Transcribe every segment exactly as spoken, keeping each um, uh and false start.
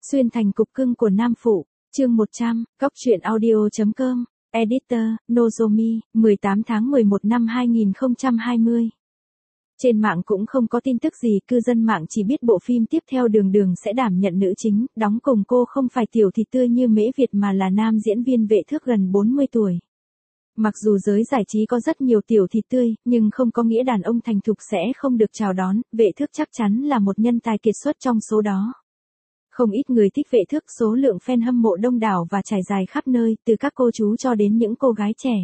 Xuyên thành cục cưng của nam phụ, chương một trăm, Cóc truyện audio chấm com, Editor, Nozomi, mười tám tháng mười một năm hai nghìn không trăm hai mươi. Trên mạng cũng không có tin tức gì, cư dân mạng chỉ biết bộ phim tiếp theo Đường Đường sẽ đảm nhận nữ chính, đóng cùng cô không phải tiểu thịt tươi như Mễ Việt mà là nam diễn viên vệ thước gần bốn mươi tuổi. Mặc dù giới giải trí có rất nhiều tiểu thịt tươi, nhưng không có nghĩa đàn ông thành thục sẽ không được chào đón, vệ thước chắc chắn là một nhân tài kiệt xuất trong số đó. Không ít người thích vệ thước, số lượng fan hâm mộ đông đảo và trải dài khắp nơi, từ các cô chú cho đến những cô gái trẻ.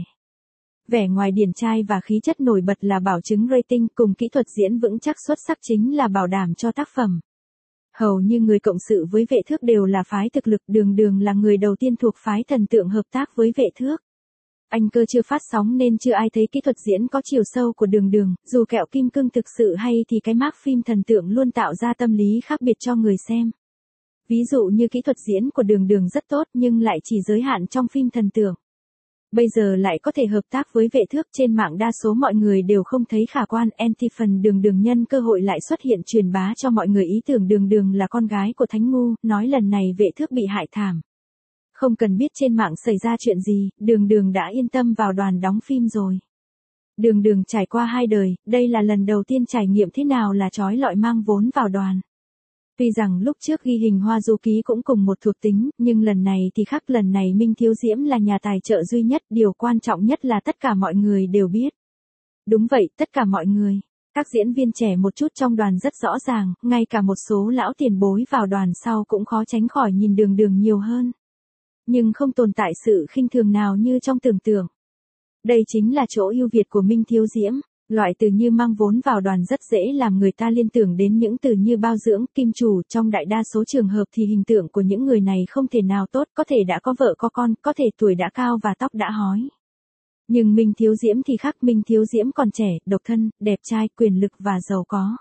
Vẻ ngoài điển trai và khí chất nổi bật là bảo chứng rating, cùng kỹ thuật diễn vững chắc xuất sắc chính là bảo đảm cho tác phẩm. Hầu như người cộng sự với vệ thước đều là phái thực lực, Đường Đường là người đầu tiên thuộc phái thần tượng hợp tác với vệ thước. Anh cơ chưa phát sóng nên chưa ai thấy kỹ thuật diễn có chiều sâu của Đường Đường, dù kẹo kim cương thực sự hay thì cái mác phim thần tượng luôn tạo ra tâm lý khác biệt cho người xem. Ví dụ như kỹ thuật diễn của Đường Đường rất tốt nhưng lại chỉ giới hạn trong phim thần tượng. Bây giờ lại có thể hợp tác với vệ thước, trên mạng đa số mọi người đều không thấy khả quan, anti phần Đường Đường nhân cơ hội lại xuất hiện truyền bá cho mọi người ý tưởng Đường Đường là con gái của Thánh Ngu, nói lần này vệ thước bị hại thảm. Không cần biết trên mạng xảy ra chuyện gì, Đường Đường đã yên tâm vào đoàn đóng phim rồi. Đường Đường trải qua hai đời, đây là lần đầu tiên trải nghiệm thế nào là trói lọi mang vốn vào đoàn. Tuy rằng lúc trước ghi hình Hoa Du Ký cũng cùng một thuộc tính, nhưng lần này thì khác, lần này Minh Thiếu Diễm là nhà tài trợ duy nhất, điều quan trọng nhất là tất cả mọi người đều biết. Đúng vậy, tất cả mọi người. Các diễn viên trẻ một chút trong đoàn rất rõ ràng, ngay cả một số lão tiền bối vào đoàn sau cũng khó tránh khỏi nhìn Đường Đường nhiều hơn. Nhưng không tồn tại sự khinh thường nào như trong tưởng tượng. Đây chính là chỗ ưu việt của Minh Thiếu Diễm. Loại từ như mang vốn vào đoàn rất dễ làm người ta liên tưởng đến những từ như bao dưỡng, kim chủ, trong đại đa số trường hợp thì hình tượng của những người này không thể nào tốt, có thể đã có vợ có con, có thể tuổi đã cao và tóc đã hói. Nhưng Minh Thiếu Diễm thì khác, Minh Thiếu Diễm còn trẻ, độc thân, đẹp trai, quyền lực và giàu có.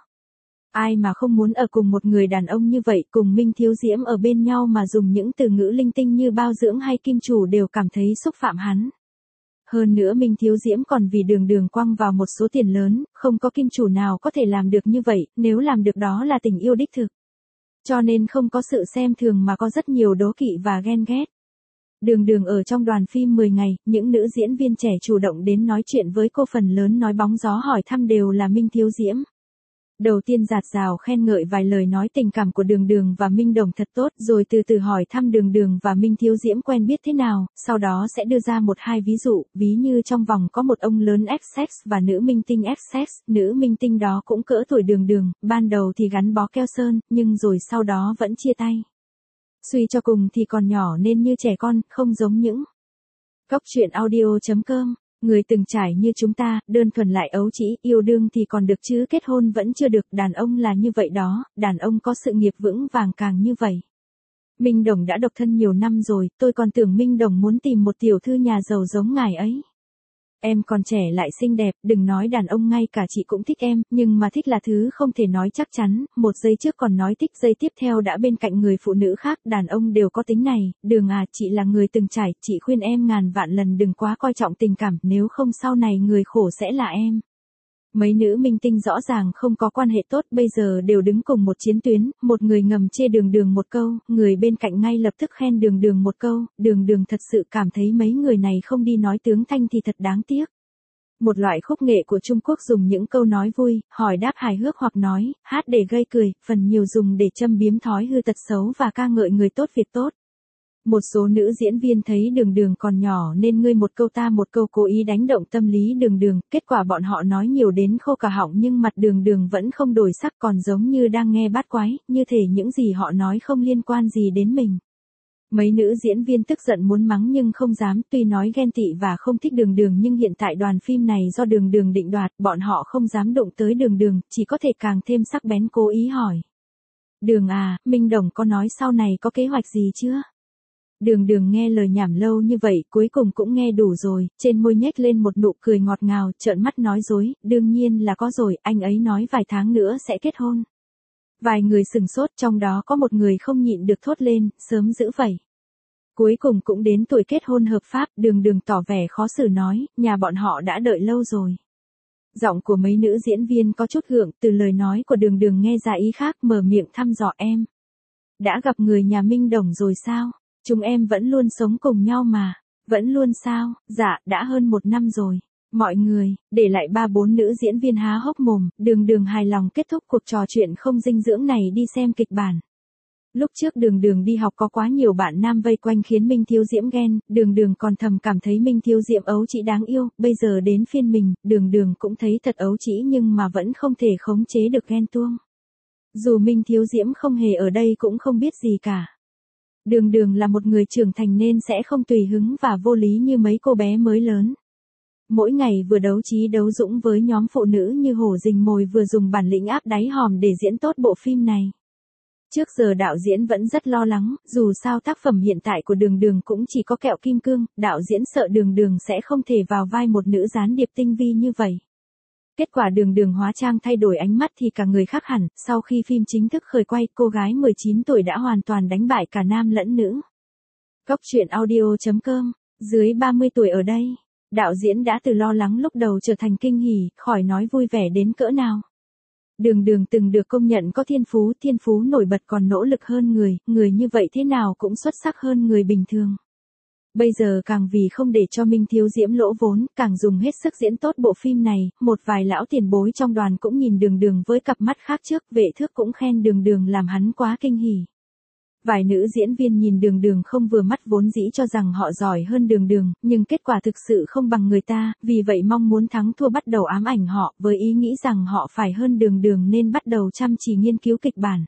Ai mà không muốn ở cùng một người đàn ông như vậy, cùng Minh Thiếu Diễm ở bên nhau mà dùng những từ ngữ linh tinh như bao dưỡng hay kim chủ đều cảm thấy xúc phạm hắn. Hơn nữa Minh Thiếu Diễm còn vì Đường Đường quăng vào một số tiền lớn, không có kim chủ nào có thể làm được như vậy, nếu làm được đó là tình yêu đích thực. Cho nên không có sự xem thường mà có rất nhiều đố kỵ và ghen ghét. Đường Đường ở trong đoàn phim mười ngày, những nữ diễn viên trẻ chủ động đến nói chuyện với cô, phần lớn nói bóng gió hỏi thăm đều là Minh Thiếu Diễm. Đầu tiên dạt dào khen ngợi vài lời nói tình cảm của Đường Đường và Minh Đồng thật tốt, rồi từ từ hỏi thăm Đường Đường và Minh Thiếu Diễm quen biết thế nào, sau đó sẽ đưa ra một hai ví dụ, ví như trong vòng có một ông lớn Essex và nữ minh tinh Essex, nữ minh tinh đó cũng cỡ tuổi Đường Đường, ban đầu thì gắn bó keo sơn, nhưng rồi sau đó vẫn chia tay. Suy cho cùng thì còn nhỏ nên như trẻ con, không giống những Cóc truyện audio chấm com. Người từng trải như chúng ta, đơn thuần lại ấu trĩ, yêu đương thì còn được chứ kết hôn vẫn chưa được, đàn ông là như vậy đó, đàn ông có sự nghiệp vững vàng càng như vậy. Minh Đồng đã độc thân nhiều năm rồi, tôi còn tưởng Minh Đồng muốn tìm một tiểu thư nhà giàu giống ngài ấy. Em còn trẻ lại xinh đẹp, đừng nói đàn ông, ngay cả chị cũng thích em, nhưng mà thích là thứ không thể nói chắc chắn, một giây trước còn nói thích, giây tiếp theo đã bên cạnh người phụ nữ khác, đàn ông đều có tính này. Đường à, chị là người từng trải, chị khuyên em ngàn vạn lần đừng quá coi trọng tình cảm, nếu không sau này người khổ sẽ là em. Mấy nữ minh tinh rõ ràng không có quan hệ tốt bây giờ đều đứng cùng một chiến tuyến, một người ngầm chê Đường Đường một câu, người bên cạnh ngay lập tức khen Đường Đường một câu, Đường Đường thật sự cảm thấy mấy người này không đi nói tướng thanh thì thật đáng tiếc. Một loại khúc nghệ của Trung Quốc dùng những câu nói vui, hỏi đáp hài hước hoặc nói, hát để gây cười, phần nhiều dùng để châm biếm thói hư tật xấu và ca ngợi người tốt việc tốt. Một số nữ diễn viên thấy Đường Đường còn nhỏ nên ngươi một câu ta một câu cố ý đánh động tâm lý Đường Đường, kết quả bọn họ nói nhiều đến khô cả họng nhưng mặt Đường Đường vẫn không đổi sắc, còn giống như đang nghe bát quái, như thể những gì họ nói không liên quan gì đến mình. Mấy nữ diễn viên tức giận muốn mắng nhưng không dám, tuy nói ghen tị và không thích Đường Đường nhưng hiện tại đoàn phim này do Đường Đường định đoạt, bọn họ không dám đụng tới Đường Đường, chỉ có thể càng thêm sắc bén cố ý hỏi. Đường à, Minh Đồng có nói sau này có kế hoạch gì chưa? Đường Đường nghe lời nhảm lâu như vậy, cuối cùng cũng nghe đủ rồi, trên môi nhếch lên một nụ cười ngọt ngào, trợn mắt nói dối, đương nhiên là có rồi, anh ấy nói vài tháng nữa sẽ kết hôn. Vài người sừng sốt, trong đó có một người không nhịn được thốt lên, sớm dữ vậy. Cuối cùng cũng đến tuổi kết hôn hợp pháp, Đường Đường tỏ vẻ khó xử nói, nhà bọn họ đã đợi lâu rồi. Giọng của mấy nữ diễn viên có chút gượng, từ lời nói của Đường Đường nghe ra ý khác, mở miệng thăm dò em. Đã gặp người nhà Minh Đồng rồi sao? Chúng em vẫn luôn sống cùng nhau mà. Vẫn luôn sao? Dạ, đã hơn một năm rồi. Mọi người, để lại ba bốn nữ diễn viên há hốc mồm, Đường Đường hài lòng kết thúc cuộc trò chuyện không dinh dưỡng này đi xem kịch bản. Lúc trước Đường Đường đi học có quá nhiều bạn nam vây quanh khiến Minh Thiếu Diễm ghen, Đường Đường còn thầm cảm thấy Minh Thiếu Diễm ấu trĩ đáng yêu, bây giờ đến phiên mình, Đường Đường cũng thấy thật ấu trĩ nhưng mà vẫn không thể khống chế được ghen tuông. Dù Minh Thiếu Diễm không hề ở đây cũng không biết gì cả. Đường Đường là một người trưởng thành nên sẽ không tùy hứng và vô lý như mấy cô bé mới lớn. Mỗi ngày vừa đấu trí đấu dũng với nhóm phụ nữ như hổ rình mồi vừa dùng bản lĩnh áp đáy hòm để diễn tốt bộ phim này. Trước giờ đạo diễn vẫn rất lo lắng, dù sao tác phẩm hiện tại của Đường Đường cũng chỉ có kẹo kim cương, đạo diễn sợ Đường Đường sẽ không thể vào vai một nữ gián điệp tinh vi như vậy. Kết quả Đường Đường hóa trang thay đổi ánh mắt thì cả người khác hẳn, sau khi phim chính thức khởi quay, cô gái mười chín tuổi đã hoàn toàn đánh bại cả nam lẫn nữ. Cóc truyện audio chấm com, dưới ba mươi tuổi ở đây, đạo diễn đã từ lo lắng lúc đầu trở thành kinh hỉ, khỏi nói vui vẻ đến cỡ nào. Đường Đường từng được công nhận có thiên phú, thiên phú nổi bật còn nỗ lực hơn người, người như vậy thế nào cũng xuất sắc hơn người bình thường. Bây giờ càng vì không để cho Minh Thiếu Diễm lỗ vốn, càng dùng hết sức diễn tốt bộ phim này, một vài lão tiền bối trong đoàn cũng nhìn Đường Đường với cặp mắt khác trước, Vệ Thước cũng khen Đường Đường làm hắn quá kinh hỉ. Vài nữ diễn viên nhìn Đường Đường không vừa mắt vốn dĩ cho rằng họ giỏi hơn Đường Đường, nhưng kết quả thực sự không bằng người ta, vì vậy mong muốn thắng thua bắt đầu ám ảnh họ, với ý nghĩ rằng họ phải hơn Đường Đường nên bắt đầu chăm chỉ nghiên cứu kịch bản.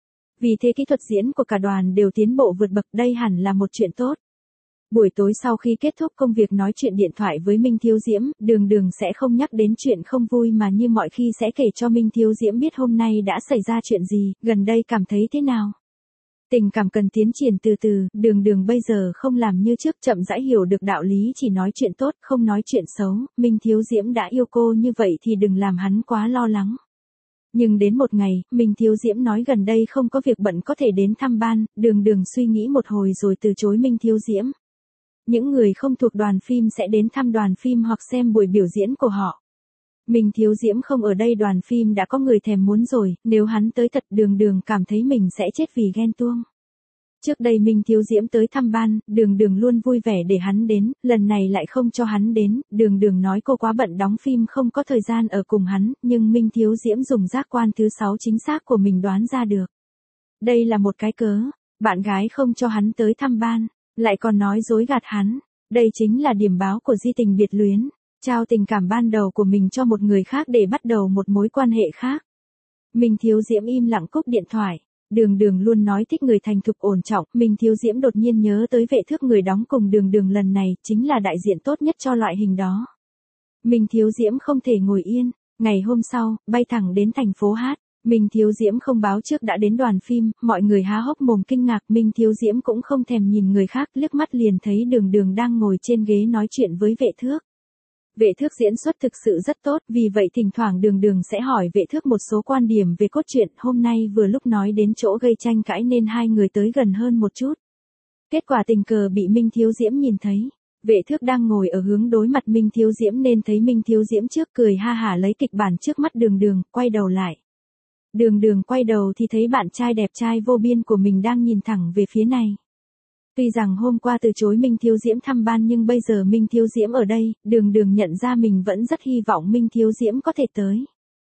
Vì thế kỹ thuật diễn của cả đoàn đều tiến bộ vượt bậc, đây hẳn là một chuyện tốt. Buổi tối sau khi kết thúc công việc nói chuyện điện thoại với Minh Thiếu Diễm, Đường Đường sẽ không nhắc đến chuyện không vui mà như mọi khi sẽ kể cho Minh Thiếu Diễm biết hôm nay đã xảy ra chuyện gì, gần đây cảm thấy thế nào. Tình cảm cần tiến triển từ từ, Đường Đường bây giờ không làm như trước, chậm rãi hiểu được đạo lý chỉ nói chuyện tốt, không nói chuyện xấu, Minh Thiếu Diễm đã yêu cô như vậy thì đừng làm hắn quá lo lắng. Nhưng đến một ngày, Minh Thiếu Diễm nói gần đây không có việc bận có thể đến thăm ban, Đường Đường suy nghĩ một hồi rồi từ chối Minh Thiếu Diễm. Những người không thuộc đoàn phim sẽ đến thăm đoàn phim hoặc xem buổi biểu diễn của họ. Minh Thiếu Diễm không ở đây đoàn phim đã có người thèm muốn rồi, nếu hắn tới thật Đường Đường cảm thấy mình sẽ chết vì ghen tuông. Trước đây Minh Thiếu Diễm tới thăm ban, Đường Đường luôn vui vẻ để hắn đến, lần này lại không cho hắn đến, Đường Đường nói cô quá bận đóng phim không có thời gian ở cùng hắn, nhưng Minh Thiếu Diễm dùng giác quan thứ sáu chính xác của mình đoán ra được. Đây là một cái cớ, bạn gái không cho hắn tới thăm ban, lại còn nói dối gạt hắn, đây chính là điểm báo của di tình biệt luyến. Trao tình cảm ban đầu của mình cho một người khác để bắt đầu một mối quan hệ khác. Minh Thiếu Diễm im lặng cúp điện thoại. Đường Đường luôn nói thích người thành thục ổn trọng. Minh Thiếu Diễm đột nhiên nhớ tới Vệ Thước, người đóng cùng Đường Đường lần này, chính là đại diện tốt nhất cho loại hình đó. Minh Thiếu Diễm không thể ngồi yên. Ngày hôm sau, bay thẳng đến thành phố hát. Minh Thiếu Diễm không báo trước đã đến đoàn phim, mọi người há hốc mồm kinh ngạc. Minh Thiếu Diễm cũng không thèm nhìn người khác, liếc mắt liền thấy Đường Đường đang ngồi trên ghế nói chuyện với Vệ Thước. Vệ Thước diễn xuất thực sự rất tốt, vì vậy thỉnh thoảng Đường Đường sẽ hỏi Vệ Thước một số quan điểm về cốt truyện, hôm nay vừa lúc nói đến chỗ gây tranh cãi nên hai người tới gần hơn một chút. Kết quả tình cờ bị Minh Thiếu Diễm nhìn thấy. Vệ Thước đang ngồi ở hướng đối mặt Minh Thiếu Diễm nên thấy Minh Thiếu Diễm trước, cười ha hả lấy kịch bản trước mắt Đường Đường, quay đầu lại. Đường Đường quay đầu thì thấy bạn trai đẹp trai vô biên của mình đang nhìn thẳng về phía này. Tuy rằng hôm qua từ chối Minh Thiếu Diễm thăm ban nhưng bây giờ Minh Thiếu Diễm ở đây, Đường Đường nhận ra mình vẫn rất hy vọng Minh Thiếu Diễm có thể tới.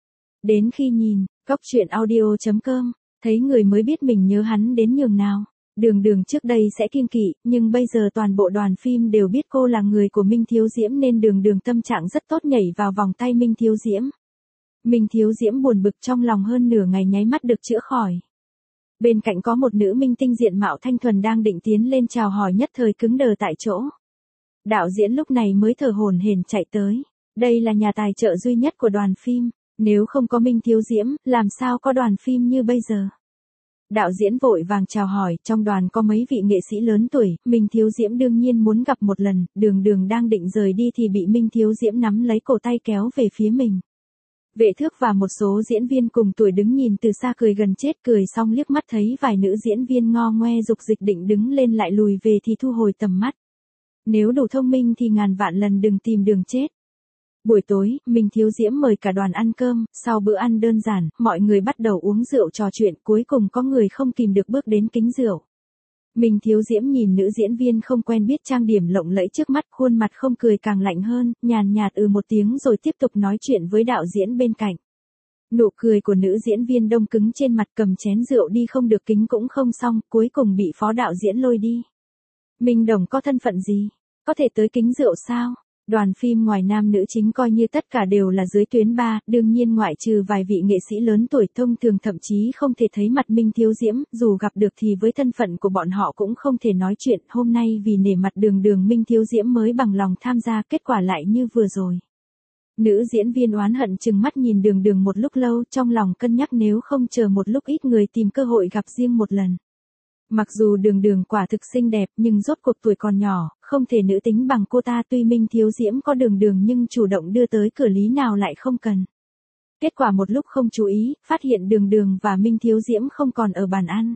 Đến khi nhìn, cóc truyện audio chấm com, thấy người mới biết mình nhớ hắn đến nhường nào. Đường Đường trước đây sẽ kiêng kỵ, nhưng bây giờ toàn bộ đoàn phim đều biết cô là người của Minh Thiếu Diễm nên Đường Đường tâm trạng rất tốt, nhảy vào vòng tay Minh Thiếu Diễm. Minh Thiếu Diễm buồn bực trong lòng hơn nửa ngày nháy mắt được chữa khỏi. Bên cạnh có một nữ minh tinh diện mạo thanh thuần đang định tiến lên chào hỏi, nhất thời cứng đờ tại chỗ. Đạo diễn lúc này mới thở hổn hển chạy tới. Đây là nhà tài trợ duy nhất của đoàn phim, nếu không có Minh Thiếu Diễm, làm sao có đoàn phim như bây giờ. Đạo diễn vội vàng chào hỏi, trong đoàn có mấy vị nghệ sĩ lớn tuổi, Minh Thiếu Diễm đương nhiên muốn gặp một lần, Đường Đường đang định rời đi thì bị Minh Thiếu Diễm nắm lấy cổ tay kéo về phía mình. Vệ Thước và một số diễn viên cùng tuổi đứng nhìn từ xa cười gần chết, cười xong liếc mắt thấy vài nữ diễn viên ngo ngoe dục dịch định đứng lên lại lùi về thì thu hồi tầm mắt. Nếu đủ thông minh thì ngàn vạn lần đừng tìm đường chết. Buổi tối, Minh Thiếu Diễm mời cả đoàn ăn cơm, sau bữa ăn đơn giản, mọi người bắt đầu uống rượu trò chuyện, cuối cùng có người không kìm được bước đến kính rượu. Minh Thiếu Diễm nhìn nữ diễn viên không quen biết trang điểm lộng lẫy trước mắt, khuôn mặt không cười càng lạnh hơn, nhàn nhạt ừ một tiếng rồi tiếp tục nói chuyện với đạo diễn bên cạnh. Nụ cười của nữ diễn viên đông cứng trên mặt, cầm chén rượu đi không được kính cũng không xong, cuối cùng bị phó đạo diễn lôi đi. Minh Đồng có thân phận gì? Có thể tới kính rượu sao? Đoàn phim ngoài nam nữ chính coi như tất cả đều là dưới tuyến ba, đương nhiên ngoại trừ vài vị nghệ sĩ lớn tuổi thông thường thậm chí không thể thấy mặt Minh Thiếu Diễm, dù gặp được thì với thân phận của bọn họ cũng không thể nói chuyện, hôm nay vì nể mặt Đường Đường Minh Thiếu Diễm mới bằng lòng tham gia, kết quả lại như vừa rồi. Nữ diễn viên oán hận chừng mắt nhìn Đường Đường một lúc lâu, trong lòng cân nhắc nếu không chờ một lúc ít người tìm cơ hội gặp riêng một lần. Mặc dù Đường Đường quả thực xinh đẹp nhưng rốt cuộc tuổi còn nhỏ, không thể nữ tính bằng cô ta, tuy Minh Thiếu Diễm có Đường Đường nhưng chủ động đưa tới cửa lý nào lại không cần. Kết quả một lúc không chú ý, phát hiện Đường Đường và Minh Thiếu Diễm không còn ở bàn ăn.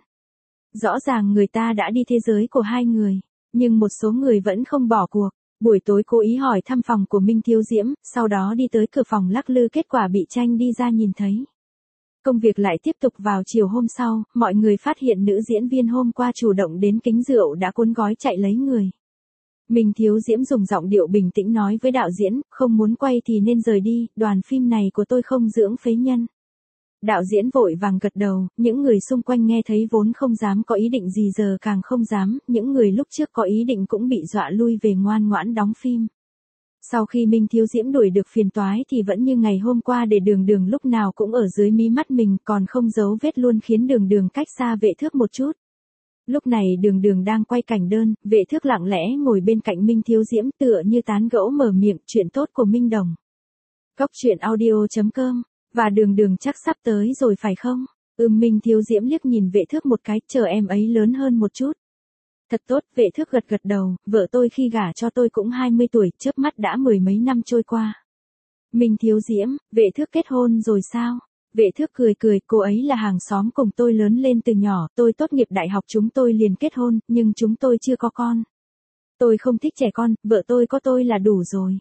Rõ ràng người ta đã đi thế giới của hai người, nhưng một số người vẫn không bỏ cuộc. Buổi tối cố ý hỏi thăm phòng của Minh Thiếu Diễm, sau đó đi tới cửa phòng lắc lư, kết quả bị Tranh đi ra nhìn thấy. Công việc lại tiếp tục vào chiều hôm sau, mọi người phát hiện nữ diễn viên hôm qua chủ động đến kính rượu đã cuốn gói chạy lấy người. Minh Thiếu Diễm dùng giọng điệu bình tĩnh nói với đạo diễn, không muốn quay thì nên rời đi, đoàn phim này của tôi không dưỡng phế nhân. Đạo diễn vội vàng gật đầu, những người xung quanh nghe thấy vốn không dám có ý định gì giờ càng không dám, những người lúc trước có ý định cũng bị dọa lui về ngoan ngoãn đóng phim. Sau khi Minh Thiếu Diễm đuổi được phiền toái thì vẫn như ngày hôm qua, để Đường Đường lúc nào cũng ở dưới mí mắt mình, còn không giấu vết luôn, khiến Đường Đường cách xa Vệ Thước một chút. Lúc này Đường Đường đang quay cảnh đơn, Vệ Thước lặng lẽ ngồi bên cạnh Minh Thiếu Diễm tựa như tán gẫu mở miệng, chuyện tốt của Minh Đồng. Cóc truyện audio chấm com. Và Đường Đường chắc sắp tới rồi phải không? Ừm. Minh Thiếu Diễm liếc nhìn Vệ Thước một cái, chờ em ấy lớn hơn một chút. Thật tốt, Vệ Thước gật gật đầu, vợ tôi khi gả cho tôi cũng hai mươi tuổi, chớp mắt đã mười mấy năm trôi qua. Minh Thiếu Diễm, Vệ Thước kết hôn rồi sao? Vệ Thước cười cười, cô ấy là hàng xóm cùng tôi lớn lên từ nhỏ, tôi tốt nghiệp đại học chúng tôi liền kết hôn, nhưng chúng tôi chưa có con. Tôi không thích trẻ con, vợ tôi có tôi là đủ rồi.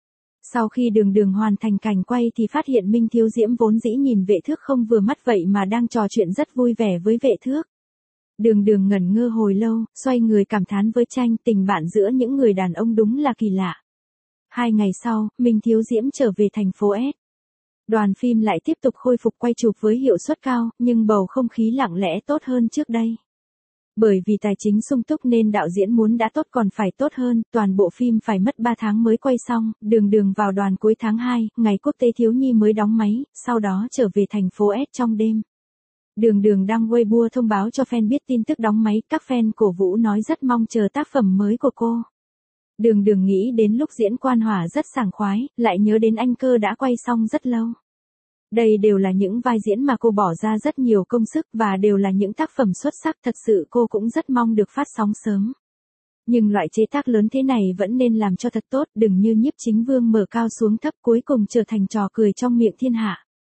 Sau khi Đường Đường hoàn thành cảnh quay thì phát hiện Minh Thiếu Diễm vốn dĩ nhìn Vệ Thước không vừa mắt vậy mà đang trò chuyện rất vui vẻ với Vệ Thước. Đường Đường ngẩn ngơ hồi lâu, xoay người cảm thán với Tranh, tình bạn giữa những người đàn ông đúng là kỳ lạ. Hai ngày sau, Minh Thiếu Diễm trở về thành phố S. Đoàn phim lại tiếp tục khôi phục quay chụp với hiệu suất cao, nhưng bầu không khí lặng lẽ tốt hơn trước đây. Bởi vì tài chính sung túc nên đạo diễn muốn đã tốt còn phải tốt hơn, toàn bộ phim phải mất ba tháng mới quay xong, Đường Đường vào đoàn cuối tháng hai, ngày quốc tế thiếu nhi mới đóng máy, sau đó trở về thành phố S trong đêm. Đường Đường đăng Weibo thông báo cho fan biết tin tức đóng máy, các fan cổ vũ nói rất mong chờ tác phẩm mới của cô. Đường Đường nghĩ đến lúc diễn Quan Hỏa rất sảng khoái, lại nhớ đến Anh Cơ đã quay xong rất lâu. Đây đều là những vai diễn mà cô bỏ ra rất nhiều công sức và đều là những tác phẩm xuất sắc, thật sự cô cũng rất mong được phát sóng sớm. Nhưng loại chế tác lớn thế này vẫn nên làm cho thật tốt, đừng như Nhiếp Chính Vương mở cao xuống thấp cuối cùng trở thành trò cười trong miệng thiên hạ.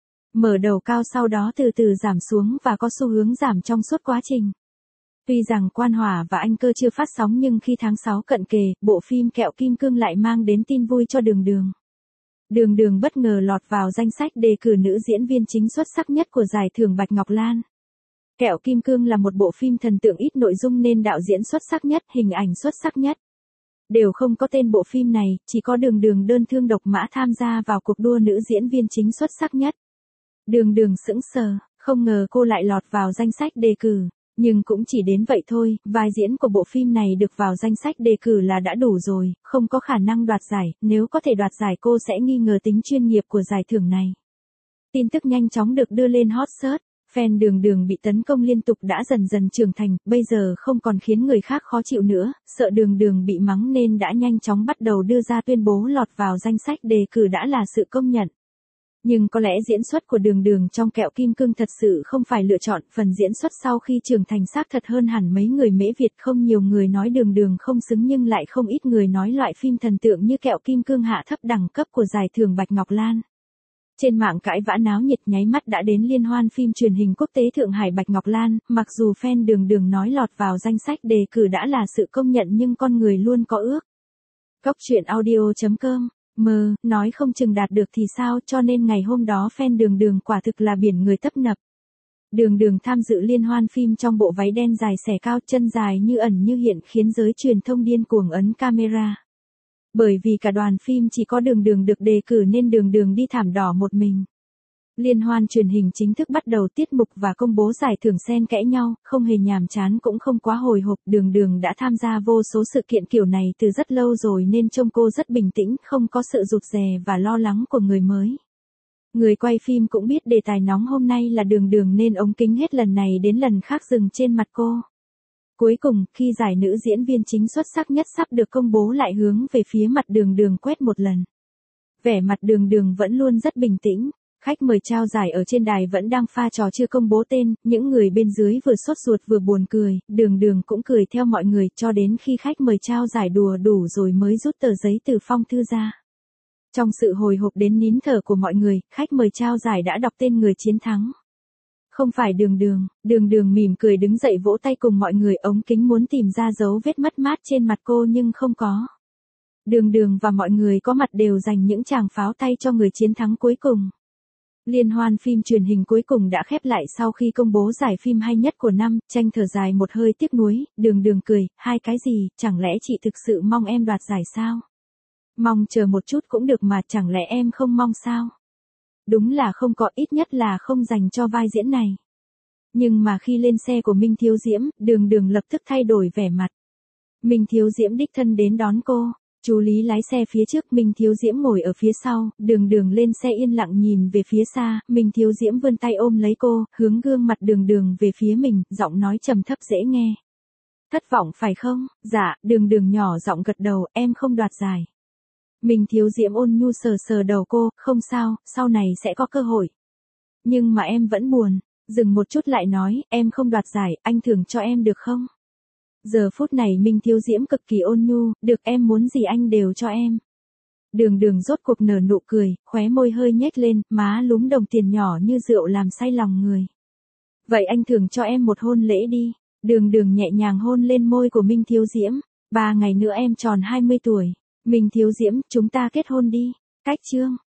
Mở đầu cao sau đó từ từ giảm xuống và có xu hướng giảm trong suốt quá trình. Tuy rằng Quan Hỏa và Anh Cơ chưa phát sóng nhưng khi tháng sáu cận kề, bộ phim Kẹo Kim Cương lại mang đến tin vui cho Đường Đường. Đường Đường bất ngờ lọt vào danh sách đề cử nữ diễn viên chính xuất sắc nhất của giải thưởng Bạch Ngọc Lan. Kẹo Kim Cương là một bộ phim thần tượng ít nội dung nên đạo diễn xuất sắc nhất, hình ảnh xuất sắc nhất đều không có tên bộ phim này, chỉ có Đường Đường đơn thương độc mã tham gia vào cuộc đua nữ diễn viên chính xuất sắc nhất. Đường Đường sững sờ, không ngờ cô lại lọt vào danh sách đề cử, nhưng cũng chỉ đến vậy thôi, vai diễn của bộ phim này được vào danh sách đề cử là đã đủ rồi, không có khả năng đoạt giải, nếu có thể đoạt giải cô sẽ nghi ngờ tính chuyên nghiệp của giải thưởng này. Tin tức nhanh chóng được đưa lên hot search, fan Đường Đường bị tấn công liên tục đã dần dần trưởng thành, bây giờ không còn khiến người khác khó chịu nữa, sợ Đường Đường bị mắng nên đã nhanh chóng bắt đầu đưa ra tuyên bố lọt vào danh sách đề cử đã là sự công nhận. Nhưng có lẽ diễn xuất của Đường Đường trong Kẹo Kim Cương thật sự không phải lựa chọn, phần diễn xuất sau khi trưởng thành xác thật hơn hẳn mấy người mễ Việt, không nhiều người nói Đường Đường không xứng nhưng lại không ít người nói loại phim thần tượng như Kẹo Kim Cương hạ thấp đẳng cấp của giải thưởng Bạch Ngọc Lan. Trên mạng cãi vã náo nhiệt nháy mắt đã đến liên hoan phim truyền hình quốc tế Thượng Hải Bạch Ngọc Lan, mặc dù fan Đường Đường nói lọt vào danh sách đề cử đã là sự công nhận nhưng con người luôn có ước. Cóc truyện audio chấm com Mơ, nói không chừng đạt được thì sao, cho nên ngày hôm đó fan Đường Đường quả thực là biển người tấp nập. Đường Đường tham dự liên hoan phim trong bộ váy đen dài xẻ cao, chân dài như ẩn như hiện khiến giới truyền thông điên cuồng ấn camera. Bởi vì cả đoàn phim chỉ có Đường Đường được đề cử nên Đường Đường đi thảm đỏ một mình. Liên hoan truyền hình chính thức bắt đầu, tiết mục và công bố giải thưởng xen kẽ nhau, không hề nhàm chán cũng không quá hồi hộp. Đường Đường đã tham gia vô số sự kiện kiểu này từ rất lâu rồi nên trông cô rất bình tĩnh, không có sự rụt rè và lo lắng của người mới. Người quay phim cũng biết đề tài nóng hôm nay là Đường Đường nên ống kính hết lần này đến lần khác dừng trên mặt cô. Cuối cùng, khi giải nữ diễn viên chính xuất sắc nhất sắp được công bố lại hướng về phía mặt Đường Đường quét một lần. Vẻ mặt Đường Đường vẫn luôn rất bình tĩnh. Khách mời trao giải ở trên đài vẫn đang pha trò chưa công bố tên, những người bên dưới vừa sốt ruột vừa buồn cười, Đường Đường cũng cười theo mọi người cho đến khi khách mời trao giải đùa đủ rồi mới rút tờ giấy từ phong thư ra. Trong sự hồi hộp đến nín thở của mọi người, khách mời trao giải đã đọc tên người chiến thắng. Không phải Đường Đường, Đường Đường mỉm cười đứng dậy vỗ tay cùng mọi người, ống kính muốn tìm ra dấu vết mất mát trên mặt cô nhưng không có. Đường Đường và mọi người có mặt đều dành những tràng pháo tay cho người chiến thắng cuối cùng. Liên hoan phim truyền hình cuối cùng đã khép lại sau khi công bố giải phim hay nhất của năm, Tranh thở dài một hơi tiếc nuối, Đường Đường cười, hai cái gì, chẳng lẽ chị thực sự mong em đoạt giải sao? Mong chờ một chút cũng được mà, chẳng lẽ em không mong sao? Đúng là không có, ít nhất là không dành cho vai diễn này. Nhưng mà khi lên xe của Minh Thiếu Diễm, Đường Đường lập tức thay đổi vẻ mặt. Minh Thiếu Diễm đích thân đến đón cô. Chú Lý lái xe phía trước, Minh Thiếu Diễm ngồi ở phía sau, Đường Đường lên xe yên lặng nhìn về phía xa, Minh Thiếu Diễm vươn tay ôm lấy cô, hướng gương mặt Đường Đường về phía mình, giọng nói trầm thấp dễ nghe. Thất vọng phải không? Dạ, Đường Đường nhỏ giọng gật đầu, em không đoạt giải. Minh Thiếu Diễm ôn nhu sờ sờ đầu cô, không sao, sau này sẽ có cơ hội. Nhưng mà em vẫn buồn, dừng một chút lại nói, em không đoạt giải, anh thưởng cho em được không? Giờ phút này Minh Thiếu Diễm cực kỳ ôn nhu, được, em muốn gì anh đều cho em. Đường Đường rốt cuộc nở nụ cười, khóe môi hơi nhếch lên, má lúm đồng tiền nhỏ như rượu làm say lòng người. Vậy anh thưởng cho em một hôn lễ đi. Đường Đường nhẹ nhàng hôn lên môi của Minh Thiếu Diễm. Ba ngày nữa em tròn hai mươi tuổi. Minh Thiếu Diễm, chúng ta kết hôn đi. Cách chương.